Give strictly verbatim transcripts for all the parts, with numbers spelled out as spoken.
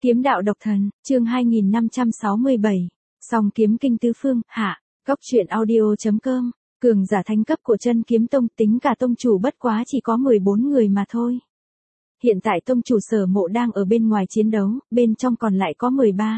Kiếm đạo độc thần, chương hai nghìn năm trăm sáu mươi bảy. Song kiếm kinh tứ phương, hạ. Góc truyện audio.com. Cường giả thánh cấp của Chân Kiếm Tông, tính cả tông chủ bất quá chỉ có mười bốn người mà thôi. Hiện tại tông chủ Sở Mộ đang ở bên ngoài chiến đấu, bên trong còn lại có mười ba.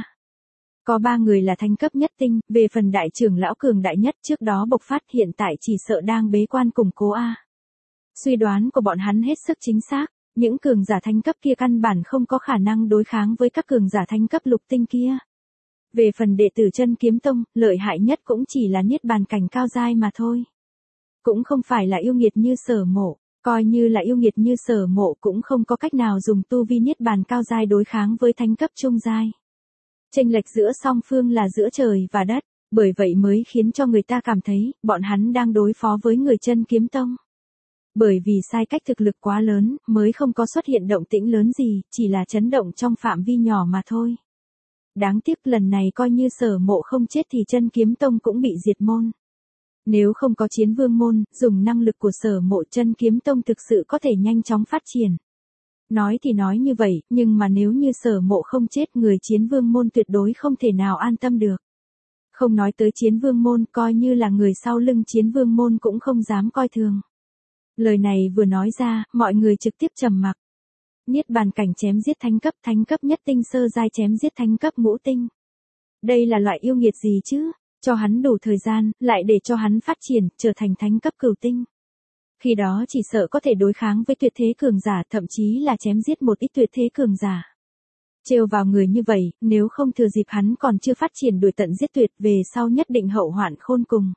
Có ba người là thánh cấp nhất tinh, về phần đại trưởng lão cường đại nhất trước đó bộc phát, hiện tại chỉ sợ đang bế quan củng cố a. Suy đoán của bọn hắn hết sức chính xác. Những cường giả thánh cấp kia căn bản không có khả năng đối kháng với các cường giả thánh cấp lục tinh kia. Về phần đệ tử Chân Kiếm Tông, lợi hại nhất cũng chỉ là niết bàn cảnh cao giai mà thôi. Cũng không phải là yêu nghiệt như Sở Mộ, coi như là yêu nghiệt như Sở Mộ cũng không có cách nào dùng tu vi niết bàn cao giai đối kháng với thánh cấp trung giai. Chênh lệch giữa song phương là giữa trời và đất, bởi vậy mới khiến cho người ta cảm thấy bọn hắn đang đối phó với người Chân Kiếm Tông. Bởi vì sai cách thực lực quá lớn, mới không có xuất hiện động tĩnh lớn gì, chỉ là chấn động trong phạm vi nhỏ mà thôi. Đáng tiếc lần này coi như Sở Mộ không chết thì Chân Kiếm Tông cũng bị diệt môn. Nếu không có Chiến Vương môn, dùng năng lực của Sở Mộ, Chân Kiếm Tông thực sự có thể nhanh chóng phát triển. Nói thì nói như vậy, nhưng mà nếu như Sở Mộ không chết, người Chiến Vương môn tuyệt đối không thể nào an tâm được. Không nói tới Chiến Vương môn, coi như là người sau lưng Chiến Vương môn cũng không dám coi thường. Lời này vừa nói ra, mọi người trực tiếp trầm mặc. Niết bàn cảnh chém giết thánh cấp, thánh cấp nhất tinh sơ giai chém giết thánh cấp ngũ tinh. Đây là loại yêu nghiệt gì chứ? Cho hắn đủ thời gian, lại để cho hắn phát triển, trở thành thánh cấp cửu tinh. Khi đó chỉ sợ có thể đối kháng với tuyệt thế cường giả, thậm chí là chém giết một ít tuyệt thế cường giả. Trêu vào người như vậy, nếu không thừa dịp hắn còn chưa phát triển đuổi tận giết tuyệt, về sau nhất định hậu hoạn khôn cùng.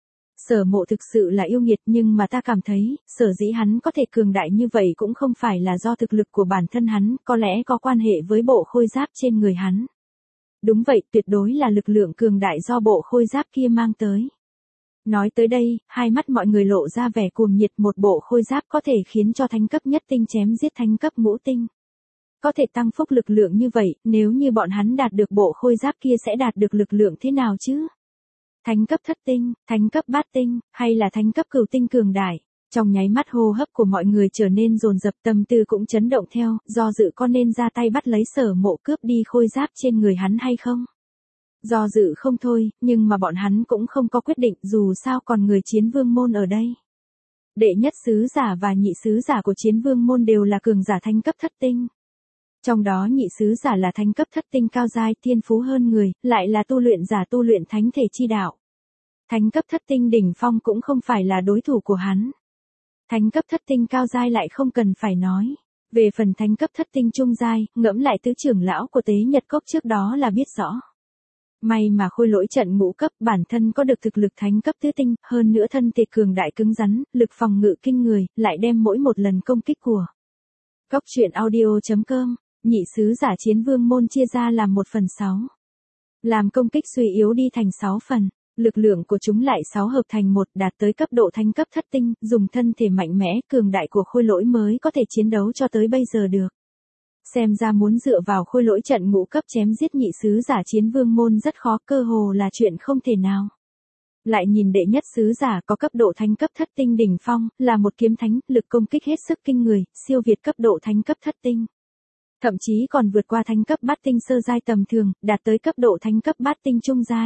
Sở Mộ thực sự là yêu nghiệt, nhưng mà ta cảm thấy, sở dĩ hắn có thể cường đại như vậy cũng không phải là do thực lực của bản thân hắn, có lẽ có quan hệ với bộ khôi giáp trên người hắn. Đúng vậy, tuyệt đối là lực lượng cường đại do bộ khôi giáp kia mang tới. Nói tới đây, hai mắt mọi người lộ ra vẻ cuồng nhiệt, một bộ khôi giáp có thể khiến cho thánh cấp nhất tinh chém giết thánh cấp ngũ tinh. Có thể tăng phúc lực lượng như vậy, nếu như bọn hắn đạt được bộ khôi giáp kia sẽ đạt được lực lượng thế nào chứ? Thánh cấp thất tinh, thánh cấp bát tinh, hay là thánh cấp cửu tinh cường đại? Trong nháy mắt hô hấp của mọi người trở nên dồn dập, tâm tư cũng chấn động theo, do dự có nên ra tay bắt lấy Sở Mộ cướp đi khôi giáp trên người hắn hay không? Do dự không thôi, nhưng mà bọn hắn cũng không có quyết định, dù sao còn người Chiến Vương môn ở đây. Đệ nhất sứ giả và nhị sứ giả của Chiến Vương môn đều là cường giả thánh cấp thất tinh. Trong đó nhị sứ giả là thánh cấp thất tinh cao giai, thiên phú hơn người, lại là tu luyện giả tu luyện thánh thể chi đạo. Thánh cấp thất tinh đỉnh phong cũng không phải là đối thủ của hắn. Thánh cấp thất tinh cao giai lại không cần phải nói. Về phần thánh cấp thất tinh trung giai, ngẫm lại tứ trưởng lão của Tế Nhật Cốc trước đó là biết rõ. May mà Khôi Lỗi trận ngũ cấp, bản thân có được thực lực thánh cấp tứ tinh, hơn nữa thân thể cường đại cứng rắn, lực phòng ngự kinh người, lại đem mỗi một lần công kích của. Góc truyện audio.com. Nhị sứ giả Chiến Vương môn chia ra làm một phần sáu. Làm công kích suy yếu đi thành sáu phần, lực lượng của chúng lại sáu hợp thành một, đạt tới cấp độ thánh cấp thất tinh, dùng thân thể mạnh mẽ, cường đại của Khôi Lỗi mới có thể chiến đấu cho tới bây giờ được. Xem ra muốn dựa vào Khôi Lỗi trận ngũ cấp chém giết nhị sứ giả Chiến Vương môn rất khó, cơ hồ là chuyện không thể nào. Lại nhìn đệ nhất sứ giả có cấp độ thánh cấp thất tinh đỉnh phong, là một kiếm thánh, lực công kích hết sức kinh người, siêu việt cấp độ thánh cấp thất tinh. Thậm chí còn vượt qua thánh cấp bát tinh sơ giai tầm thường, đạt tới cấp độ thánh cấp bát tinh trung giai.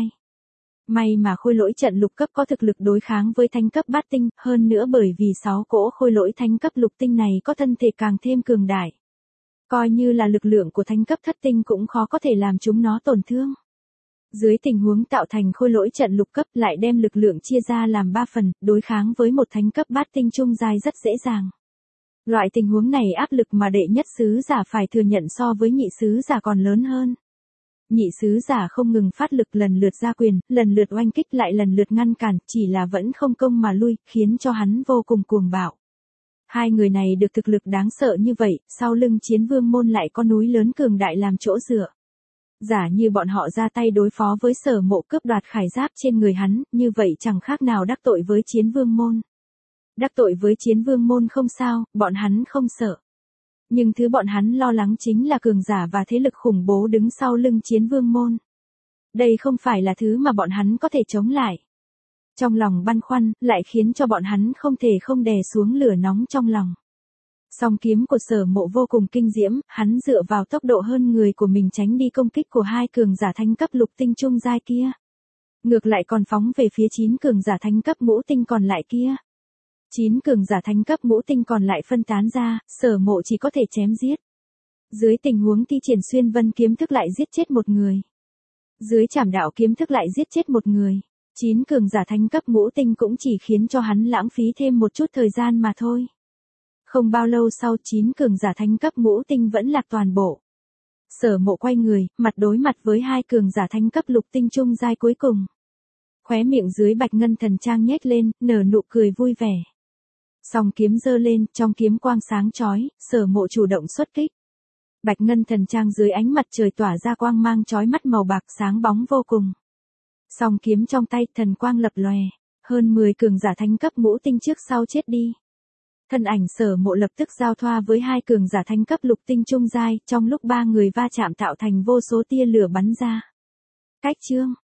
May mà Khôi Lỗi trận lục cấp có thực lực đối kháng với thánh cấp bát tinh, hơn nữa bởi vì sáu cỗ Khôi Lỗi thánh cấp lục tinh này có thân thể càng thêm cường đại. Coi như là lực lượng của thánh cấp thất tinh cũng khó có thể làm chúng nó tổn thương. Dưới tình huống tạo thành Khôi Lỗi trận lục cấp lại đem lực lượng chia ra làm ba phần, đối kháng với một thánh cấp bát tinh trung giai rất dễ dàng. Loại tình huống này áp lực mà đệ nhất sứ giả phải thừa nhận so với nhị sứ giả còn lớn hơn. Nhị sứ giả không ngừng phát lực, lần lượt ra quyền, lần lượt oanh kích, lại lần lượt ngăn cản, chỉ là vẫn không công mà lui, khiến cho hắn vô cùng cuồng bạo. Hai người này được thực lực đáng sợ như vậy, sau lưng Chiến Vương môn lại có núi lớn cường đại làm chỗ dựa. Giả như bọn họ ra tay đối phó với Sở Mộ cướp đoạt khải giáp trên người hắn, như vậy chẳng khác nào đắc tội với Chiến Vương môn. Đắc tội với Chiến Vương môn không sao, bọn hắn không sợ. Nhưng thứ bọn hắn lo lắng chính là cường giả và thế lực khủng bố đứng sau lưng Chiến Vương môn. Đây không phải là thứ mà bọn hắn có thể chống lại. Trong lòng băn khoăn, lại khiến cho bọn hắn không thể không đè xuống lửa nóng trong lòng. Song kiếm của Sở Mộ vô cùng kinh diễm, hắn dựa vào tốc độ hơn người của mình tránh đi công kích của hai cường giả thánh cấp lục tinh trung giai kia. Ngược lại còn phóng về phía chín cường giả thánh cấp ngũ tinh còn lại kia. Chín cường giả thánh cấp ngũ tinh còn lại phân tán ra, Sở Mộ chỉ có thể chém giết. Dưới tình huống thi triển xuyên vân kiếm thức lại giết chết một người. Dưới trảm đạo kiếm thức lại giết chết một người. Chín cường giả thánh cấp ngũ tinh cũng chỉ khiến cho hắn lãng phí thêm một chút thời gian mà thôi. Không bao lâu sau chín cường giả thánh cấp ngũ tinh vẫn lạc toàn bộ. Sở Mộ quay người, mặt đối mặt với hai cường giả thánh cấp lục tinh trung giai cuối cùng. Khóe miệng dưới bạch ngân thần trang nhếch lên, nở nụ cười vui vẻ. Song kiếm giơ lên, trong kiếm quang sáng chói, Sở Mộ chủ động xuất kích. Bạch ngân thần trang dưới ánh mặt trời tỏa ra quang mang chói mắt màu bạc sáng bóng vô cùng. Song kiếm trong tay thần quang lập lòe, hơn mười cường giả thánh cấp ngũ tinh trước sau chết đi. Thân ảnh Sở Mộ lập tức giao thoa với hai cường giả thánh cấp lục tinh trung giai, trong lúc ba người va chạm tạo thành vô số tia lửa bắn ra. Cách chương